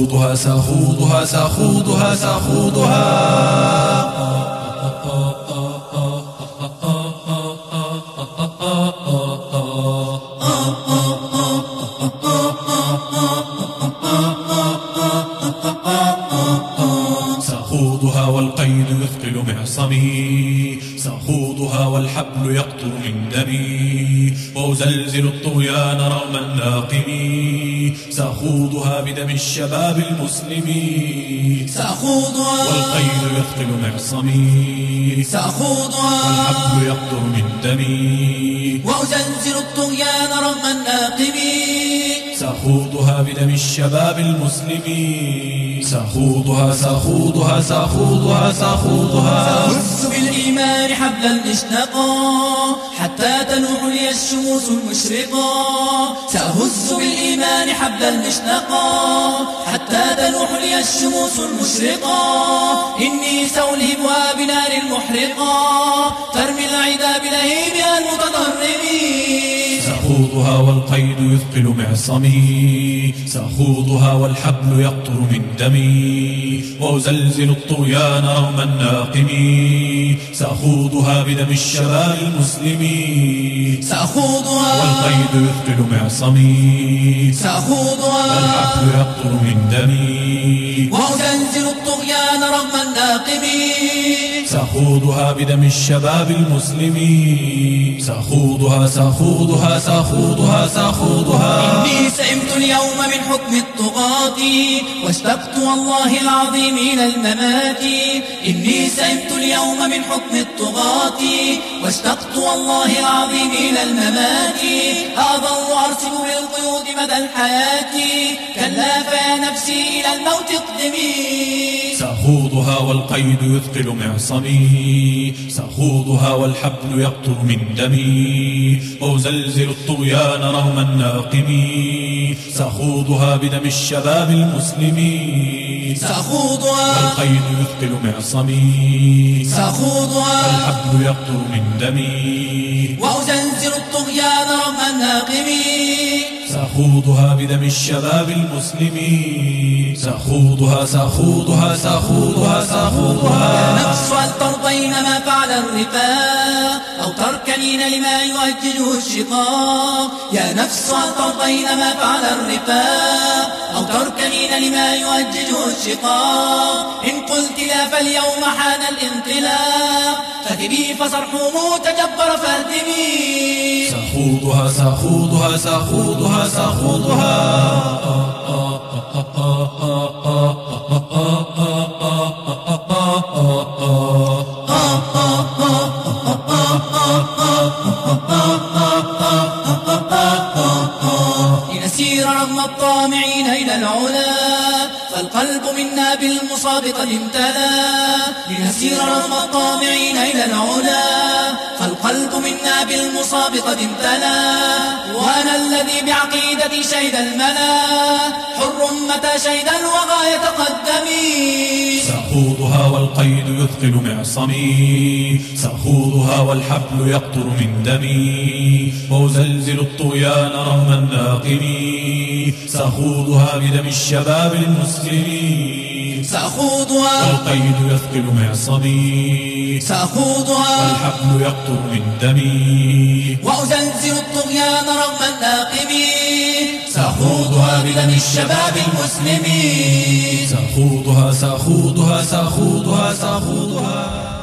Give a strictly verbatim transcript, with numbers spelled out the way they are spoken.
سأخوضها سأخوضها سأخوضها سأخوضها سأخوضها والقيد يثقل معصمي، سأخوضها والحبل يقطر من دمي، وأزلزل الطغيان رغم الناقم، سأخوضها بدم الشباب المسلم، سأخوضها والقيد يثقل معصمي، سأخوضها والحبل يقطر من دمي، وأزلزل الطغيان رغم الناقم، سأخوضها بدم الشباب المسلم، سأخوضها سأخوضها سأخوضها سأخوضها سأهز بالإيمان حبلا مشنقا حتى تلوح لي الشموس المشرقة، سأهز بالإيمان حبلا مشنقا حتى تلوح لي الشموس المشرقة، إني سألهبها بنار محرقة ترمي العدا بلهيبها المتضرمين. سأخوضها والقيد يثقل معصمي، سأخوضها والحبل يقطر من دمي، وأزلزل الطغيان رغم الناقم، سأخوضها بدم الشباب المسلم، سأخوضها والقيد يثقل معصمي، سأخوضها والحبل يقطر من دمي، وأزلزل الطغيان رغم الناقم، سأخوضها بدم الشباب المسلم، سأخوضها سأخوضها سأخوضها سأخوضها إني سئمت اليوم من حكم الطغاة واشتقت والله العظيم إلى الممات، إني سئمت اليوم من حكم الطغاة واشتقت والله العظيم إلى الممات، أظل أرسل بالقيود مدى الحياة كلا فيا نفسي إلى الموت اقدمي. سأخوضها والقيد يثقل معصمي، سأخوضها والحبل يقطر من دمي، وأزلزل الطغيان رغم الناقم، سأخوضها بدم الشباب المسلم، سأخوضها والقيد يثقل معصمي، سأخوضها والحبل يقطر من دمي، وأزلزل الطغيان رغم الناقم، سأخوضها بدم الشباب المسلم، سأخوضها سأخوضها سأخوضها سأخوضها يا نفس هل ترضين ما فعل الرفاق أو تركنين لما يؤججه الشقاق، يا نفس هل ترضين ما فعل الرفاق أو تركنين لما يؤججه الشقاق، إن قلت لا فاليوم حان الانطلاق فكبي فصرحه تجبر فاهدمي. سأخوضها سأخوضها سأخوضها سأخوضها لنسير رغم الطامعين إلى العلا فالقلب منا بالمصاب قد امتلا، لنسير رغم الطامعين إلى العلا فالقلب منا بالمصاب قد امتلا، وأنا الذي بعقيدتي شهد الملا حر متى شهد الوغى يتقدمي. سأخوضها والقيد يثقل معصمي، سأخوضها والحبل يقطر من دمي، وأزلزل الطغيان رغم الناقم، سأخوضها بدم الشباب المسلم، سأخوضها والقيد يثقل معصمي، سأخوضها والحبل يقطر من دمي، وأزلزل الطغيان رغم الناقم، سأخوضها بدم الشباب المسلم، سأخوضها سأخوضها سأخوضها سأخوضها